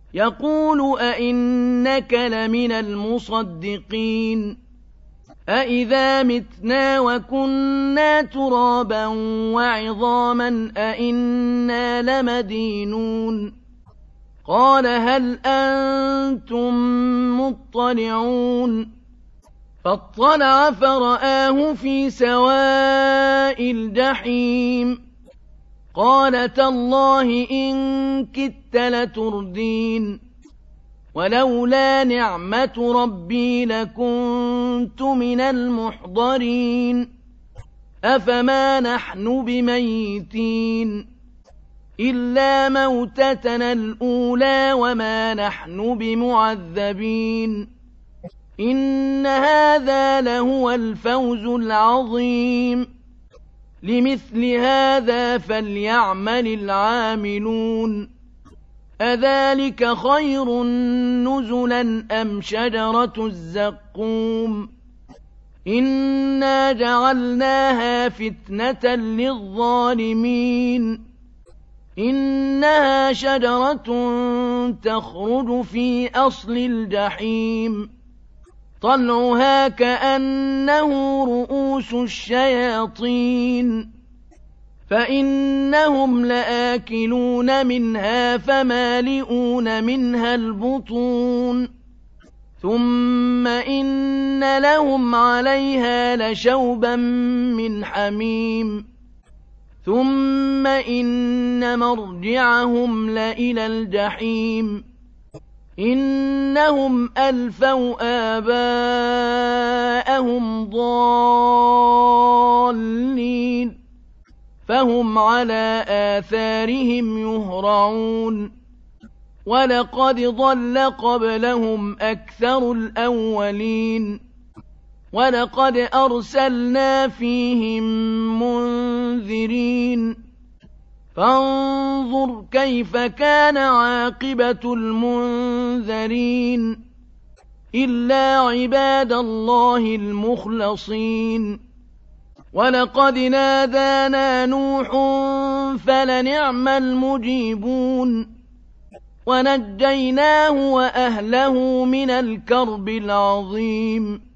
يقول أئنك لمن المصدقين أئذا متنا وكنا ترابا وعظاما أئنا لمدينون قال هل أنتم مطلعون فاطلع فرآه في سواء الجحيم قال تالله إن كدت لتردين ولولا نعمة ربي لكنت من المحضرين أفما نحن بميتين إلا موتتنا الأولى وما نحن بمعذبين إن هذا لهو الفوز العظيم لمثل هذا فليعمل العاملون أذلك خير نزلا أم شجرة الزقوم إنا جعلناها فتنة للظالمين إنها شجرة تخرج في أصل الجحيم طلعها كأنه رؤوس الشياطين فإنهم لآكلون منها فمالئون منها البطون ثم إن لهم عليها لشوبا من حميم ثم إن مرجعهم لإلى الجحيم إنهم ألفوا آباءهم ضالين فهم على آثارهم يهرعون ولقد ضل قبلهم أكثر الأولين ولقد أرسلنا فيهم منذرين فانظر كيف كان عاقبة المنذرين إلا عباد الله المخلصين ولقد نادانا نوح فلنعم المجيبون ونجيناه وأهله من الكرب العظيم